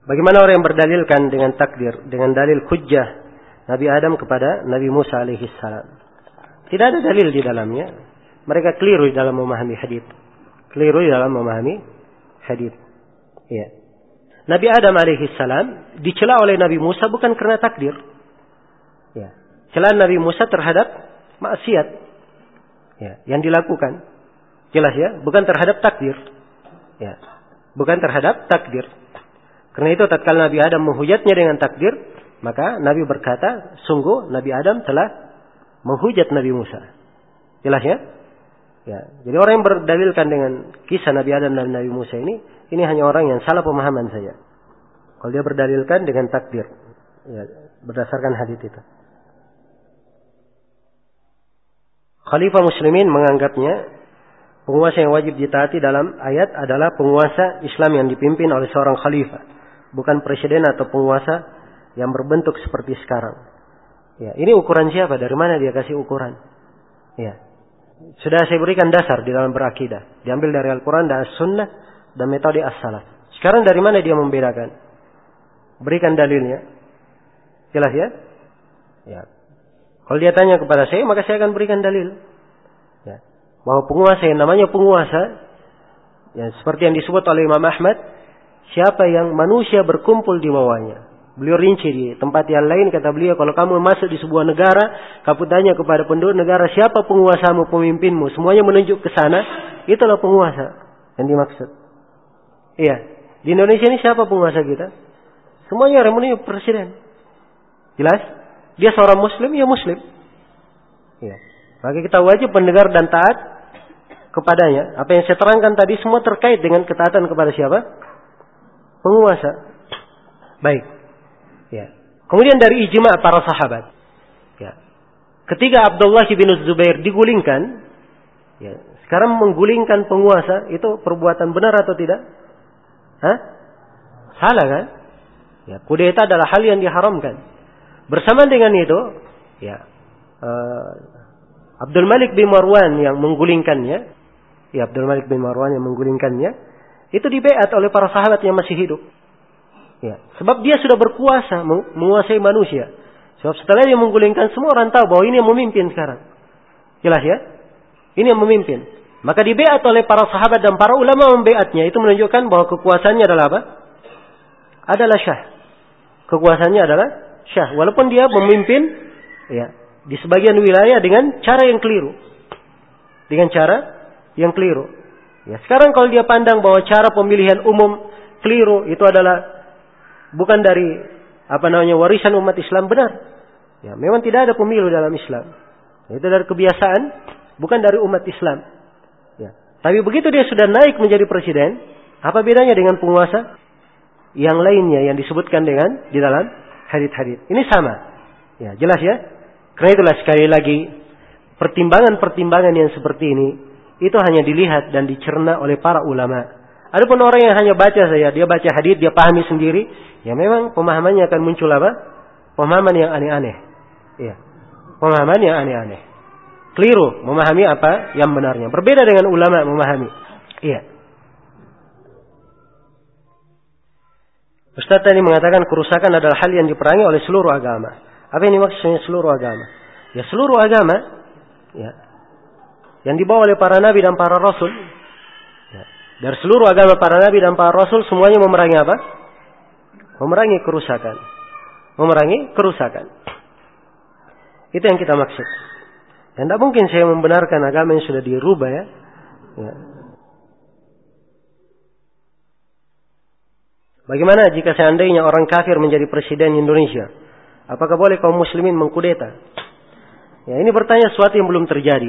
Bagaimana orang yang berdalilkan dengan takdir, dengan dalil hujjah Nabi Adam kepada Nabi Musa alaihi salam? Tidak ada dalil di dalamnya. Mereka keliru dalam memahami hadits. Keliru dalam memahami hadits. Ya. Nabi Adam alaihi salam dicela oleh Nabi Musa bukan karena takdir. Ya. Celaan Nabi Musa terhadap maksiat, ya, yang dilakukan. Jelas ya, bukan terhadap takdir. Ya. Bukan terhadap takdir. Karena itu tatkala Nabi Adam menghujatnya dengan takdir, maka Nabi berkata, sungguh Nabi Adam telah menghujat Nabi Musa. Jelas ya? Ya. Jadi orang yang berdalilkan dengan kisah Nabi Adam dan Nabi Musa ini hanya orang yang salah pemahaman saja. Kalau dia berdalilkan dengan takdir, ya, berdasarkan hadits itu. Khalifah muslimin menganggapnya penguasa yang wajib ditaati dalam ayat adalah penguasa Islam yang dipimpin oleh seorang khalifah, bukan presiden atau penguasa yang berbentuk seperti sekarang. Ya, ini ukuran siapa? Dari mana dia kasih ukuran? Ya. Sudah saya berikan dasar di dalam berakidah. Diambil dari Al-Quran dan As-Sunnah dan metode As-Salaf. Sekarang dari mana dia membedakan? Berikan dalilnya. Jelas ya? Ya. Kalau dia tanya kepada saya, maka saya akan berikan dalil. Ya. Bahwa penguasa yang namanya penguasa, ya, seperti yang disebut oleh Imam Ahmad, siapa yang manusia berkumpul di bawahnya. Beliau rinci di tempat yang lain, kata beliau, kalau kamu masuk di sebuah negara, kamu tanya kepada penduduk negara, siapa penguasamu, pemimpinmu, semuanya menunjuk ke sana, itulah penguasa yang dimaksud. Iya, di Indonesia ini siapa penguasa kita? Semuanya orang menunjuk presiden. Jelas? Dia seorang muslim, ya muslim. Ya. Maka kita wajib mendengar dan taat kepadanya. Apa yang saya terangkan tadi semua terkait dengan ketaatan kepada siapa? Penguasa. Baik. Ya. Kemudian dari ijma' para sahabat. Ya. Ketika Abdullah bin Zubair digulingkan, ya, sekarang menggulingkan penguasa itu perbuatan benar atau tidak? Hah? Salah kan? Ya, kudeta adalah hal yang diharamkan. Bersama dengan itu, ya, Abdul Malik bin Marwan yang menggulingkannya, ya, Abdul Malik bin Marwan yang menggulingkannya, itu dibaiat oleh para sahabat yang masih hidup. Ya, sebab dia sudah berkuasa, menguasai manusia. Sebab setelah dia menggulingkan, semua orang tahu bahwa ini yang memimpin sekarang. Jelas ya? Ini yang memimpin. Maka dibaiat oleh para sahabat dan para ulama membaiatnya. Itu menunjukkan bahwa kekuasaannya adalah apa? Adalah syah. Kekuasaannya adalah syah, walaupun dia memimpin, ya, di sebagian wilayah dengan cara yang keliru. Dengan cara yang keliru. Ya, sekarang kalau dia pandang bahwa cara pemilihan umum keliru itu adalah bukan dari warisan umat Islam, benar. Ya, memang tidak ada pemilu dalam Islam. Itu dari kebiasaan, bukan dari umat Islam. Ya. Tapi begitu dia sudah naik menjadi presiden, apa bedanya dengan penguasa yang lainnya yang disebutkan dengan di dalam hadits-hadits. Ini sama. Ya, jelas ya? Karena itulah sekali lagi pertimbangan-pertimbangan yang seperti ini itu hanya dilihat dan dicerna oleh para ulama. Adapun orang yang hanya baca saja, dia baca hadits, dia pahami sendiri, ya memang pemahamannya akan muncul apa? Pemahaman yang aneh-aneh. Ya. Pemahaman yang aneh-aneh. Keliru memahami apa yang benarnya. Berbeda dengan ulama memahami. Iya. Ustaz tadi mengatakan kerusakan adalah hal yang diperangi oleh seluruh agama. Apa ini maksudnya seluruh agama? Ya, seluruh agama, ya, yang dibawa oleh para nabi dan para rasul. Ya, dari seluruh agama para nabi dan para rasul semuanya memerangi apa? Memerangi kerusakan. Memerangi kerusakan. Itu yang kita maksud. Dan tidak mungkin saya membenarkan agama yang sudah dirubah, ya. Ya. Bagaimana jika seandainya orang kafir menjadi presiden Indonesia? Apakah boleh kaum muslimin mengkudeta? Ya, ini bertanya sesuatu yang belum terjadi.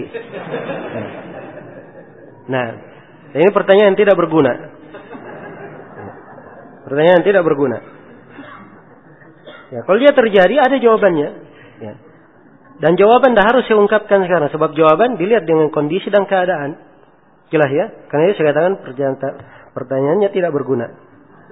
Nah, ini pertanyaan yang tidak berguna. Pertanyaan yang tidak berguna. Ya, kalau dia terjadi ada jawabannya. Ya. Dan jawaban dah harus saya ungkapkan sekarang. Sebab jawaban dilihat dengan kondisi dan keadaan. Jelas ya? Karena itu saya katakan pertanyaannya tidak berguna.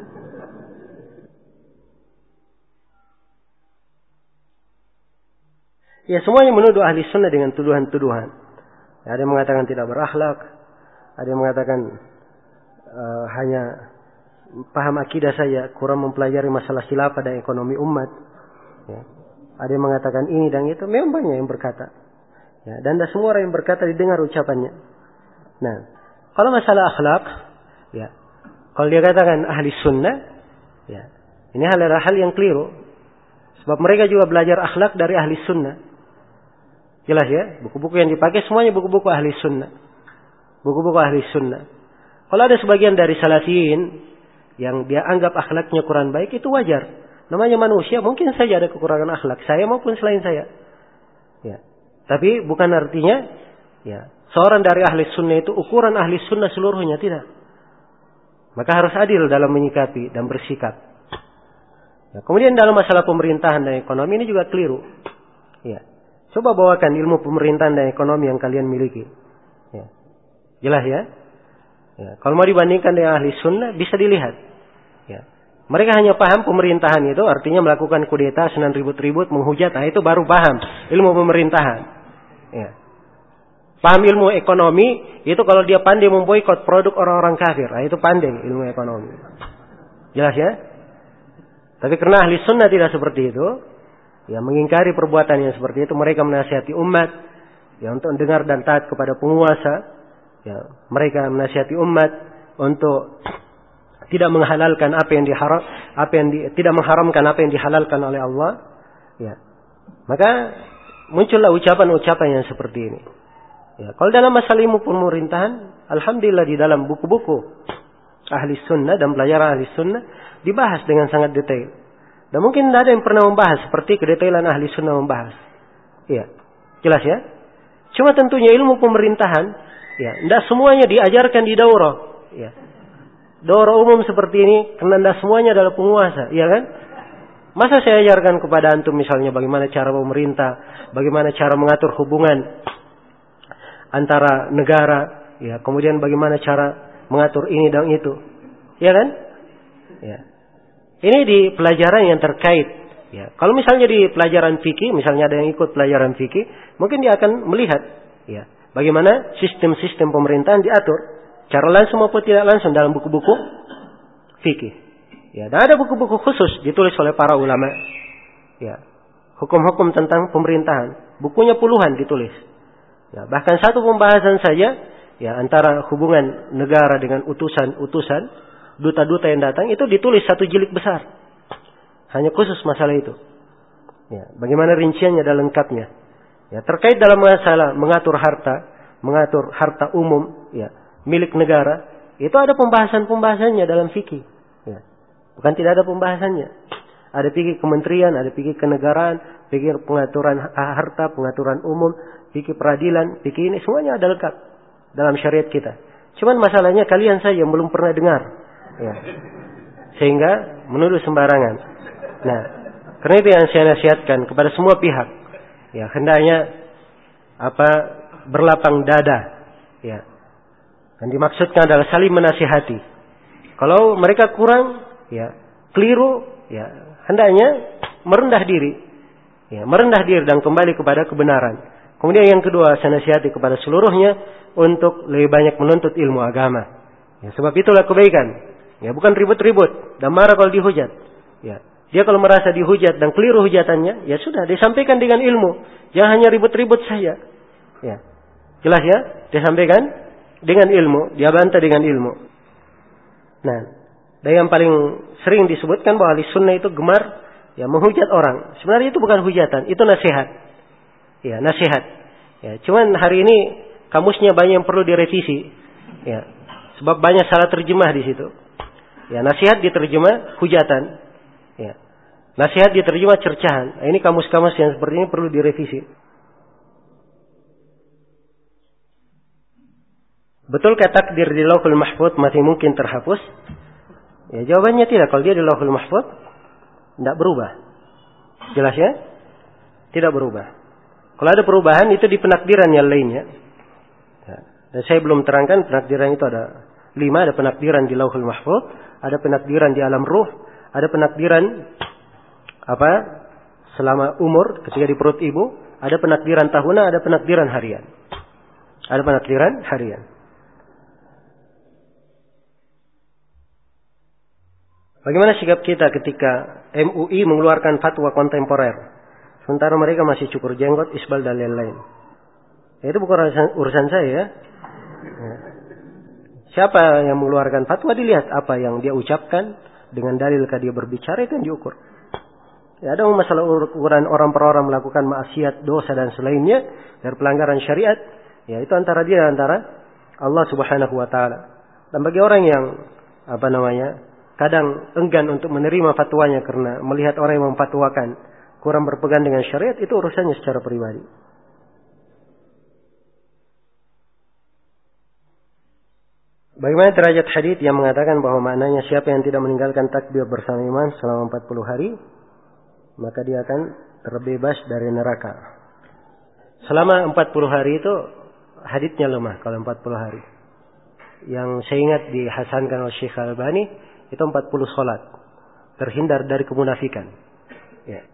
Ya, semuanya menuduh ahli sunnah dengan tuduhan-tuduhan. Ya, ada yang mengatakan tidak berakhlak, ada yang mengatakan hanya paham akidah saya, kurang mempelajari masalah khilafah dan ekonomi umat. Ya. Ada yang mengatakan ini dan itu, memang banyak yang berkata. Ya, dan tidak semua orang yang berkata didengar ucapannya. Nah, kalau masalah akhlak, ya, kalau dia katakan ahli sunnah, ya, ini adalah hal yang keliru. Sebab mereka juga belajar akhlak dari ahli sunnah. Jelas ya, buku-buku yang dipakai semuanya buku-buku ahli sunnah. Buku-buku ahli sunnah. Kalau ada sebagian dari salafiyin yang dia anggap akhlaknya kurang baik, itu wajar. Namanya manusia, mungkin saja ada kekurangan akhlak, saya maupun selain saya. Ya. Tapi bukan artinya, ya, seorang dari ahli sunnah itu ukuran ahli sunnah seluruhnya, tidak. Maka harus adil dalam menyikapi dan bersikap. Ya. Kemudian dalam masalah pemerintahan dan ekonomi ini juga keliru. Ya. Coba bawakan ilmu pemerintahan dan ekonomi yang kalian miliki. Ya. Jelas ya? Ya. Kalau mau dibandingkan dengan ahli sunnah, bisa dilihat. Ya. Mereka hanya paham pemerintahan itu artinya melakukan kudeta, senang ribut-ribut, menghujat. Nah, itu baru paham ilmu pemerintahan. Ya. Paham ilmu ekonomi itu kalau dia pandai memboikot produk orang-orang kafir. Nah, itu pandai ilmu ekonomi. Jelas ya? Tapi karena ahli sunnah tidak seperti itu, ya, mengingkari perbuatan yang seperti itu, mereka menasihati umat, ya, untuk dengar dan taat kepada penguasa. Ya, mereka menasihati umat untuk tidak menghalalkan tidak mengharamkan apa yang dihalalkan oleh Allah. Ya. Maka muncullah ucapan-ucapan yang seperti ini. Ya, kalau dalam masalah ilmu pemerintahan, alhamdulillah di dalam buku-buku ahli sunnah dan pelajaran ahli sunnah dibahas dengan sangat detail. Dan mungkin tidak ada yang pernah membahas seperti kedetailan ahli sunnah membahas. Ya, jelas ya. Cuma tentunya ilmu pemerintahan, ya, tidak semuanya diajarkan di daurah. Ya. Daurah umum seperti ini, karena tidak semuanya adalah penguasa, ya kan? Masa saya ajarkan kepada antum misalnya bagaimana cara pemerintah, bagaimana cara mengatur hubungan antara negara, ya, kemudian bagaimana cara mengatur ini dan itu, ya kan? Ya. Ini di pelajaran yang terkait. Ya. Kalau misalnya di pelajaran fikih, misalnya ada yang ikut pelajaran fikih, mungkin dia akan melihat, ya, bagaimana sistem-sistem pemerintahan diatur. Cara langsung maupun tidak langsung dalam buku-buku fikih. Ya, dan ada buku-buku khusus ditulis oleh para ulama. Ya, hukum-hukum tentang pemerintahan. Bukunya puluhan ditulis. Ya, bahkan satu pembahasan saja, ya, antara hubungan negara dengan utusan-utusan, duta-duta yang datang, itu ditulis satu jilid besar. Hanya khusus masalah itu. Ya, bagaimana rinciannya dan lengkapnya. Ya, terkait dalam masalah mengatur harta umum, ya, milik negara, itu ada pembahasan-pembahasannya dalam fikih. Ya. Bukan tidak ada pembahasannya. Ada fikih kementerian, ada fikih kenegaraan, fikih pengaturan harta, pengaturan umum, fikih peradilan, fikih ini semuanya ada lengkap dalam syariat kita. Cuman masalahnya kalian saja yang belum pernah dengar. Ya. Sehingga menuduh sembarangan. Nah, karena itu yang saya nasihatkan kepada semua pihak. Ya, hendaknya berlapang dada. Ya. Yang dimaksudkan adalah saling menasihati. Kalau mereka kurang, ya, keliru, ya, hendaknya merendah diri. Ya, merendah diri dan kembali kepada kebenaran. Kemudian yang kedua, saya nasihati kepada seluruhnya untuk lebih banyak menuntut ilmu agama. Ya, sebab itulah kebaikan. Ya, bukan ribut-ribut dan marah kalau dihujat. Ya, dia kalau merasa dihujat dan keliru hujatannya, ya sudah, disampaikan dengan ilmu. Jangan hanya ribut-ribut saja. Ya, jelas ya, disampaikan dengan ilmu, dia bantah dengan ilmu. Nah, dan yang paling sering disebutkan bahwa ahli sunnah itu gemar, ya, menghujat orang. Sebenarnya itu bukan hujatan, itu nasihat. Ya, nasihat. Ya, cuman hari ini kamusnya banyak yang perlu direvisi. Ya, sebab banyak salah terjemah di situ. Ya, nasihat diterjemah hujatan. Ya, nasihat diterjemah cercahan. Nah, ini kamus-kamus yang seperti ini perlu direvisi. Betulkah takdir di Lauhul Mahfuz masih mungkin terhapus? Ya, jawabannya tidak. Kalau dia di Lauhul Mahfuz, tidak berubah. Jelas ya? Tidak berubah. Kalau ada perubahan itu di penakdiran yang lainnya. Ya. Dan saya belum terangkan penakdiran itu ada 5. Ada penakdiran di Lauhul Mahfuz, ada penakdiran di alam ruh, ada penakdiran selama umur ketika di perut ibu, ada penakdiran tahunan, ada penakdiran harian. Ada penakdiran harian. Bagaimana sikap kita ketika MUI mengeluarkan fatwa kontemporer, sementara mereka masih cukur jenggot, isbal dan lain-lain? Ya, itu bukan urusan saya ya. Siapa yang mengeluarkan fatwa, dilihat apa yang dia ucapkan, dengan dalilkah dia berbicara, itu yang diukur. Ya, ada masalah ukuran orang per orang melakukan maksiat, dosa dan selainnya dari pelanggaran syariat, ya itu antara dia antara Allah Subhanahu wa taala. Dan bagi orang yang kadang enggan untuk menerima fatwanya karena melihat orang yang memfatwakan kurang berpegang dengan syariat, itu urusannya secara pribadi. Bagaimana derajat hadits yang mengatakan bahwa maknanya siapa yang tidak meninggalkan takbir bersama imam selama 40 hari, maka dia akan terbebas dari neraka. Selama 40 hari itu haditsnya lemah kalau 40 hari. Yang saya ingat dihasankan oleh Syekh Al-Albani itu 40 salat. Terhindar dari kemunafikan. Ya.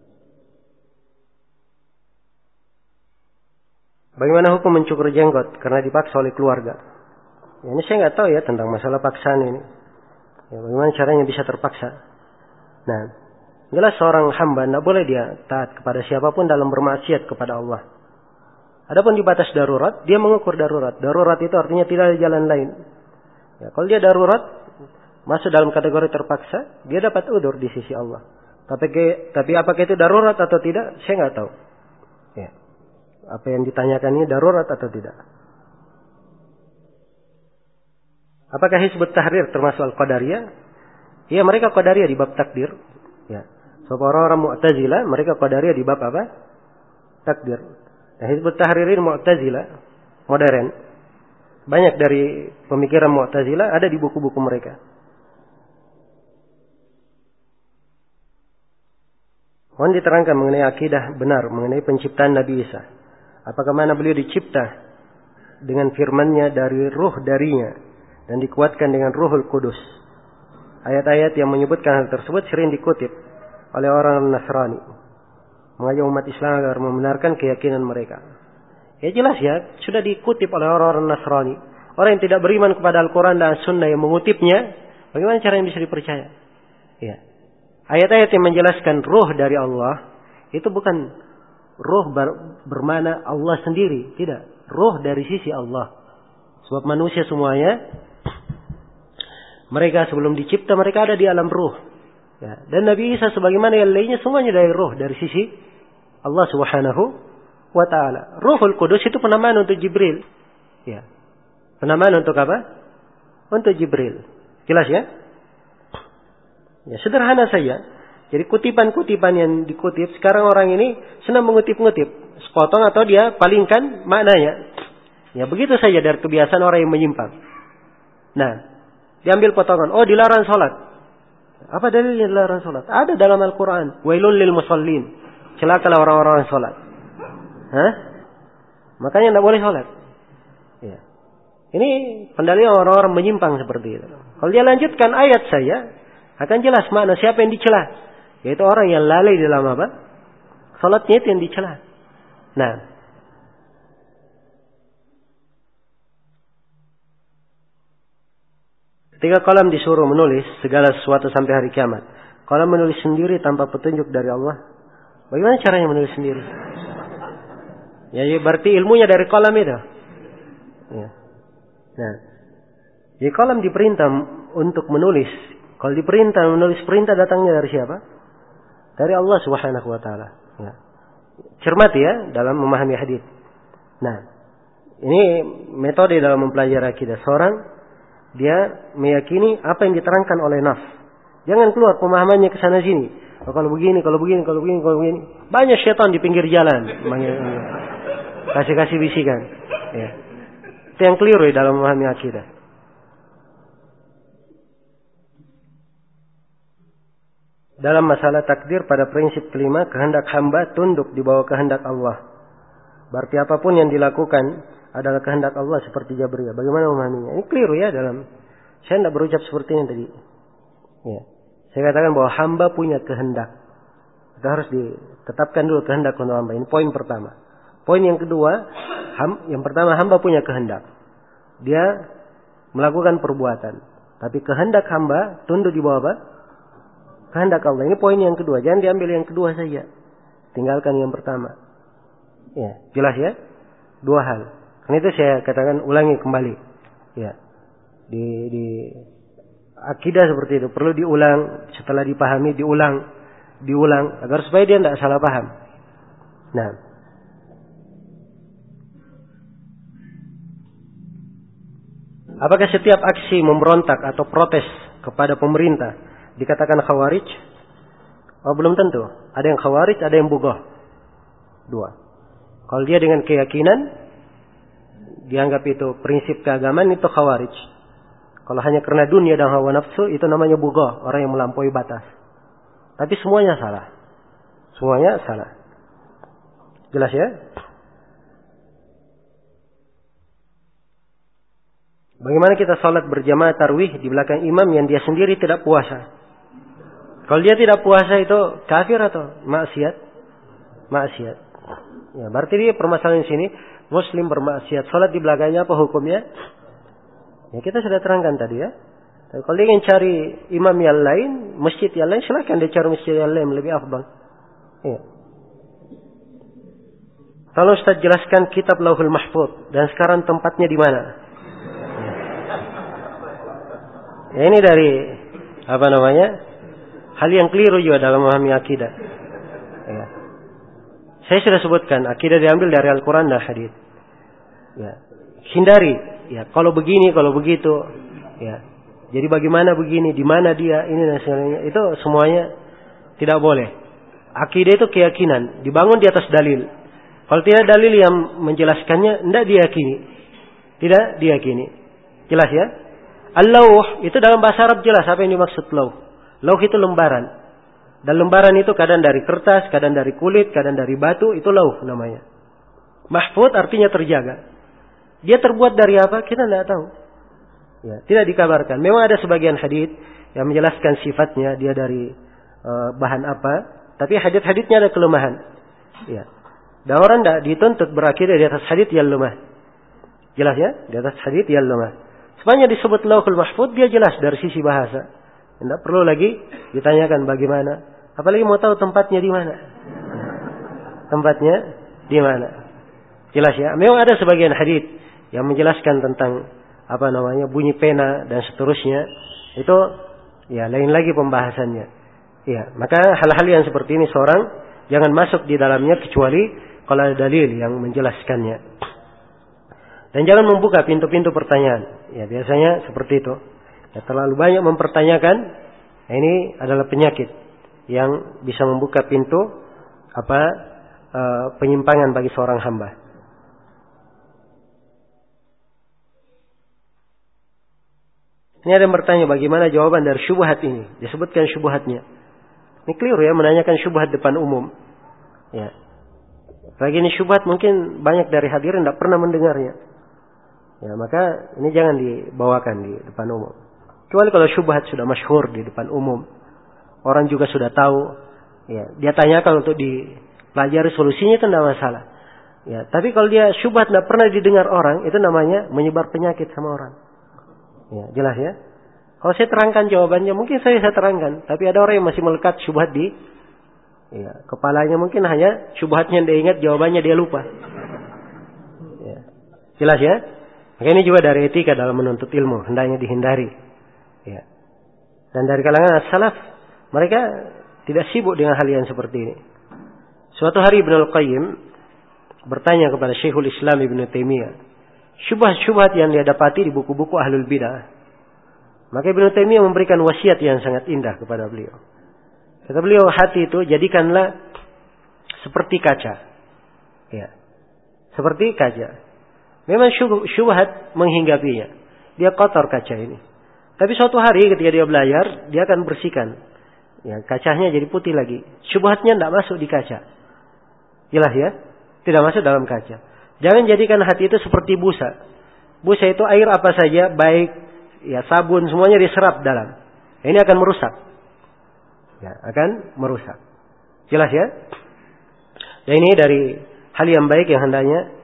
Bagaimana hukum mencukur jenggot karena dipaksa oleh keluarga? Ya, ini saya nggak tahu ya tentang masalah paksaan ini. Ya, bagaimana caranya bisa terpaksa? Nah, jelas seorang hamba tidak boleh dia taat kepada siapapun dalam bermaksiat kepada Allah. Adapun di batas darurat, dia mengukur darurat. Darurat itu artinya tidak ada jalan lain. Ya, kalau dia darurat, masuk dalam kategori terpaksa, dia dapat udzur di sisi Allah. Tapi apakah itu darurat atau tidak, saya nggak tahu. Ya. Apa yang ditanyakan ini darurat atau tidak? Apakah Hizbut Tahrir termasuk Al-Qadariyah? Ya, mereka Qadariyah di bab takdir. Ya. So, orang-orang Mu'tazilah, mereka Qadariyah di bab apa? Takdir. Nah, Hizbut Tahrir ini Mu'tazilah modern. Banyak dari pemikiran Mu'tazilah ada di buku-buku mereka. Mohon diterangkan mengenai akidah benar mengenai penciptaan Nabi Isa. Apakah mana beliau dicipta dengan firman-Nya dari ruh darinya dan dikuatkan dengan Ruhul Kudus. Ayat-ayat yang menyebutkan hal tersebut sering dikutip oleh orang Nasrani, mengajak umat Islam agar membenarkan keyakinan mereka. Ya jelas ya, sudah dikutip oleh orang-orang Nasrani. Orang yang tidak beriman kepada Al-Quran dan Sunnah yang mengutipnya, bagaimana cara yang bisa dipercaya? Ya. Ayat-ayat yang menjelaskan ruh dari Allah, itu bukan ruh bermana Allah sendiri. Tidak. Ruh dari sisi Allah. Sebab manusia semuanya, mereka sebelum dicipta, mereka ada di alam ruh. Ya. Dan Nabi Isa sebagaimana yang lainnya, semuanya dari ruh, dari sisi Allah Subhanahu wa ta'ala. Ruhul Kudus itu penamaan untuk Jibril. Ya. Penamaan untuk apa? Untuk Jibril. Jelas ya? Ya, sederhana saja. Jadi kutipan-kutipan yang dikutip, sekarang orang ini senang mengutip-ngutip. Sepotong atau dia palingkan maknanya. Ya, begitu saja dari kebiasaan orang yang menyimpang. Nah, diambil potongan. Oh, dilarang sholat. Apa dalilnya dilarang sholat? Ada dalam Al-Quran. Wailul lil musallin. Celakalah orang-orang sholat. Hah? Makanya tidak boleh sholat. Ya. Ini pendalilan orang-orang menyimpang seperti itu. Kalau dia lanjutkan ayat saya, akan jelas makna siapa yang dicela. Yaitu orang yang lalai dalam apa? Sholatnya itu yang dicela. Nah. Ketika qalam disuruh menulis segala sesuatu sampai hari kiamat. Qalam menulis sendiri tanpa petunjuk dari Allah. Bagaimana caranya menulis sendiri? Ya, berarti ilmunya dari qalam itu. Ya. Nah, jadi qalam diperintah untuk menulis. Kalau diperintah menulis, perintah datangnya dari siapa? Dari Allah Subhanahu wa ta'ala. Ya. Cermati ya dalam memahami hadis. Nah, ini metode dalam mempelajari akidah. Seorang dia meyakini apa yang diterangkan oleh nas. Jangan keluar pemahamannya ke sana sini. Oh, kalau begini. Banyak syaitan di pinggir jalan. Kasih bisikan. Ya. Itu yang keliru ya dalam memahami akidah. Dalam masalah takdir pada prinsip kelima, kehendak hamba tunduk di bawah kehendak Allah. Berarti apapun yang dilakukan adalah kehendak Allah seperti Jabriyah. Bagaimana memahaminya? Ini keliru ya dalam. Saya tidak berucap seperti ini tadi. Ya. Saya katakan bahwa hamba punya kehendak. Kita harus ditetapkan dulu kehendak untuk hamba. Ini poin pertama. Poin yang kedua, yang pertama hamba punya kehendak. Dia melakukan perbuatan. Tapi kehendak hamba tunduk di bawah apa? Kehendak Allah. Ini poin yang kedua. Jangan diambil yang kedua saja. Tinggalkan yang pertama. Ya, jelas ya? Dua hal. Karena itu saya katakan ulangi kembali. Ya. Di akidah seperti itu perlu diulang, setelah dipahami diulang agar supaya dia tidak salah paham. Nah, apakah setiap aksi memberontak atau protes kepada pemerintah dikatakan khawarij? Oh, belum tentu. Ada yang khawarij, ada yang bughah. Dua. Kalau dia dengan keyakinan dianggap itu prinsip keagamaan, itu khawarij. Kalau hanya karena dunia dan hawa nafsu, itu namanya bughah, orang yang melampaui batas. Tapi semuanya salah. Semuanya salah. Jelas ya? Bagaimana kita salat berjamaah tarawih di belakang imam yang dia sendiri tidak puasa? Kalau dia tidak puasa itu kafir atau maksiat? Maksiat. Ya, berarti dia permasalahan di sini muslim bermaksiat. Salat di belakangnya apa hukumnya? Ya, kita sudah terangkan tadi ya. Tapi kalau dia ingin cari imam yang lain, masjid yang lain, silakan dia cari masjid yang lain lebih afdal. Ya. Tolong Ustaz jelaskan kitab Lauhul Mahfuz dan sekarang tempatnya di mana? Ya, ini dari hal yang keliru juga dalam memahami akidah. Ya. Saya sudah sebutkan akidah diambil dari Al-Quran dan hadits. Ya. Hindari. Ya, kalau begini, kalau begitu. Ya. Jadi bagaimana begini, di mana dia, ini dan sebagainya. Itu semuanya tidak boleh. Akidah itu keyakinan, dibangun di atas dalil. Kalau tidak dalil yang menjelaskannya, tidak diyakini. Tidak diyakini. Jelas ya? Al-Lauh itu dalam bahasa Arab jelas apa yang dimaksud lauh. Lauh itu lembaran. Dan lembaran itu kadang dari kertas, kadang dari kulit, kadang dari batu, itu lauh namanya. Mahfuz artinya terjaga. Dia terbuat dari apa? Kita tidak tahu. Ya, tidak dikabarkan. Memang ada sebagian hadits yang menjelaskan sifatnya, dia dari bahan apa. Tapi hadits-haditsnya ada kelemahan. Ya. Dan orang tidak dituntut berakidah di atas hadits yang lemah. Jelas ya? Di atas hadits yang lemah. Sebenarnya disebut Lauhul Mahfuz, dia jelas dari sisi bahasa. Tidak perlu lagi ditanyakan bagaimana. Apalagi mau tahu tempatnya di mana. Tempatnya di mana. Jelas ya? Memang ada sebagian hadits yang menjelaskan tentang bunyi pena dan seterusnya. Itu ya lain lagi pembahasannya. Ya, maka hal-hal yang seperti ini seorang jangan masuk di dalamnya kecuali kalau ada dalil yang menjelaskannya. Dan jangan membuka pintu-pintu pertanyaan. Ya, biasanya seperti itu. Ya, terlalu banyak mempertanyakan, ini adalah penyakit yang bisa membuka pintu penyimpangan bagi seorang hamba. Ini ada yang bertanya bagaimana jawaban dari syubhat ini. Disebutkan syubhatnya. Ini keliru ya, menanyakan syubhat depan umum. Ya. Bagi ini syubhat mungkin banyak dari hadirin tidak pernah mendengarnya. Ya, maka ini jangan dibawakan di depan umum. Kecuali kalau syubhat sudah masyhur di depan umum. Orang juga sudah tahu. Ya, dia tanyakan untuk dipelajari solusinya itu tidak masalah. Ya, tapi kalau dia syubhat tidak pernah didengar orang, itu namanya menyebar penyakit sama orang. Ya, jelas ya. Kalau saya terangkan jawabannya, mungkin saya bisa terangkan. Tapi ada orang yang masih melekat syubhat di kepalanya. Mungkin hanya syubhatnya dia ingat, jawabannya dia lupa. Ya. Jelas ya. Maka ini juga dari etika dalam menuntut ilmu. Hendaknya dihindari. Ya. Dan dari kalangan as-salaf, mereka tidak sibuk dengan hal yang seperti ini. Suatu hari Ibnu Al-Qayyim bertanya kepada Syekhul Islam Ibnu Taimiyah. Syubhat-syubhat yang dia dapati di buku-buku Ahlul Bidah. Maka Ibnu Taimiyah memberikan wasiat yang sangat indah kepada beliau. Kata beliau, hati itu jadikanlah seperti kaca. Ya. Seperti kaca. Memang syubhat menghinggapinya. Dia kotor kaca ini. Tapi suatu hari ketika dia belajar, dia akan bersihkan. Ya, kacanya jadi putih lagi. Syubhatnya tidak masuk di kaca. Jelas ya? Tidak masuk dalam kaca. Jangan jadikan hati itu seperti busa. Busa itu air apa saja, baik ya sabun, semuanya diserap dalam. Ini akan merusak. Ya, akan merusak. Jelas ya? Dan ini dari hal yang baik yang hendaknya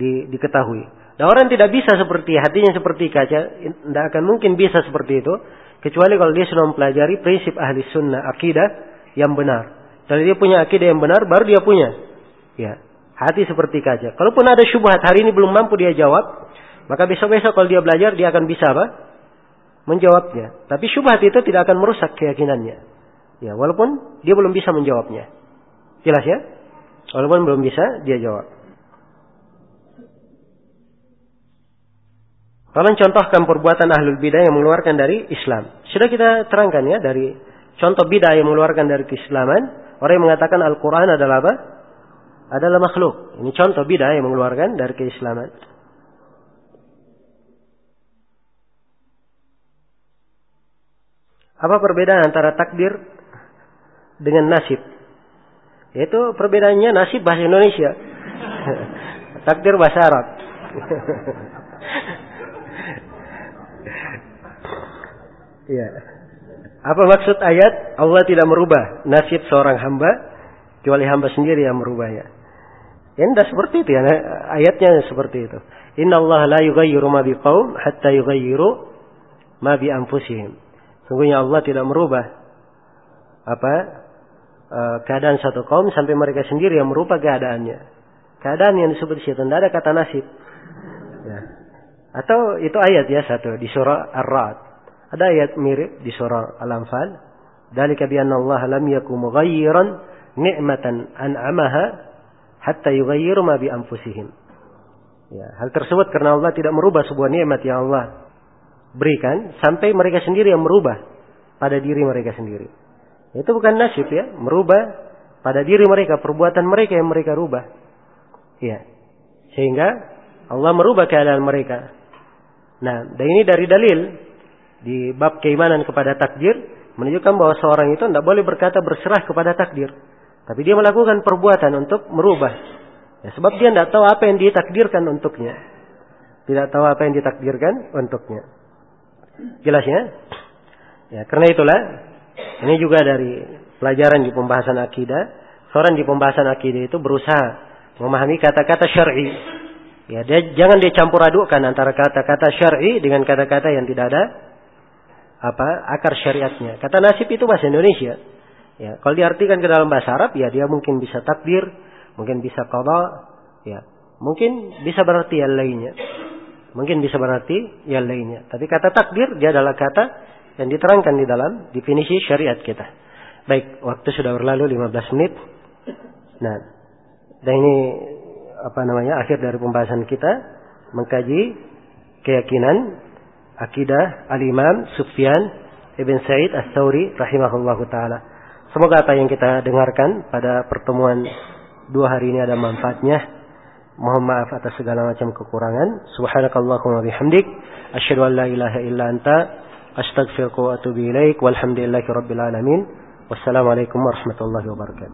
diketahui. Dan orang tidak bisa seperti hatinya seperti kaca, tidak akan mungkin bisa seperti itu Kecuali kalau dia sudah mempelajari prinsip ahli sunnah, akidah yang benar. Kalau dia punya akidah yang benar, baru dia punya. Ya, hati seperti kaca. Kalaupun ada syubhat, hari ini belum mampu dia jawab, maka besok-besok kalau dia belajar, dia akan bisa apa? Menjawabnya. Tapi syubhat itu tidak akan merusak keyakinannya. Ya, walaupun dia belum bisa menjawabnya. Jelas ya? Walaupun belum bisa dia jawab. Kalau contohkan perbuatan ahlul bidah yang mengeluarkan dari Islam. Sudah kita terangkan ya, dari contoh bidah yang mengeluarkan dari keislaman. Orang yang mengatakan Al-Quran adalah apa? Adalah makhluk. Ini contoh bidah yang mengeluarkan dari keislaman. Apa perbedaan antara takdir dengan nasib? Yaitu perbedaannya nasib bahasa Indonesia. Takdir bahasa Arab. Ya. Apa maksud ayat Allah tidak merubah nasib seorang hamba kecuali hamba sendiri yang merubahnya? Ya, tidak seperti itu ya. Ayatnya seperti itu. Innallaha la yughayyiru ma biqaum hatta yughayyiru ma bi anfusihim. Sungguhnya Allah tidak merubah keadaan satu kaum sampai mereka sendiri yang merubah keadaannya. Keadaan yang disebut di situ tidak ada kata nasib. Ya. Atau itu ayat ya satu di surah Ar-Ra'd. Ada ayat mirip di surah Al-Anfal. Dzalika bi anna Allah lam yakum mughayyiran ni'matan an'amaha hatta yughayyiru ma bi anfusihim. Ya, hal tersebut karena Allah tidak merubah sebuah nikmat yang Allah berikan sampai mereka sendiri yang merubah pada diri mereka sendiri. Itu bukan nasib ya, merubah pada diri mereka, perbuatan mereka yang mereka rubah. Ya. Sehingga Allah merubah keadaan mereka. Nah, dan ini dari dalil di bab keimanan kepada takdir menunjukkan bahwa seorang itu tidak boleh berkata berserah kepada takdir, tapi dia melakukan perbuatan untuk merubah. Ya, sebab dia tidak tahu apa yang ditakdirkan untuknya. Tidak tahu apa yang ditakdirkan untuknya. Jelasnya? Ya, karena itulah ini juga dari pelajaran di pembahasan akidah. Seorang di pembahasan akidah itu berusaha memahami kata-kata syar'i. Ya, jangan dia campur adukkan antara kata-kata syar'i dengan kata-kata yang tidak ada akar syariatnya. Kata nasib itu bahasa Indonesia. Ya, kalau diartikan ke dalam bahasa Arab, ya dia mungkin bisa takdir, mungkin bisa qada, ya, mungkin bisa berarti yang lainnya. Mungkin bisa berarti yang lainnya. Tapi kata takdir dia adalah kata yang diterangkan di dalam definisi syariat kita. Baik, waktu sudah berlalu 15 menit. Nah, dan ini akhir dari pembahasan kita mengkaji keyakinan akidah Al-Imam Sufyan Ibn Sa'id Ats-Tsauri rahimahullahu taala. Semoga apa yang kita dengarkan pada pertemuan 2 hari ini ada manfaatnya. Mohon maaf atas segala macam kekurangan. Subhanakallahumma bihamdik asyhadu an la ilaha illa anta astaghfiruka wa atubu ilaik. Walhamdulillahirabbil alamin. Wassalamualaikum warahmatullahi wabarakatuh.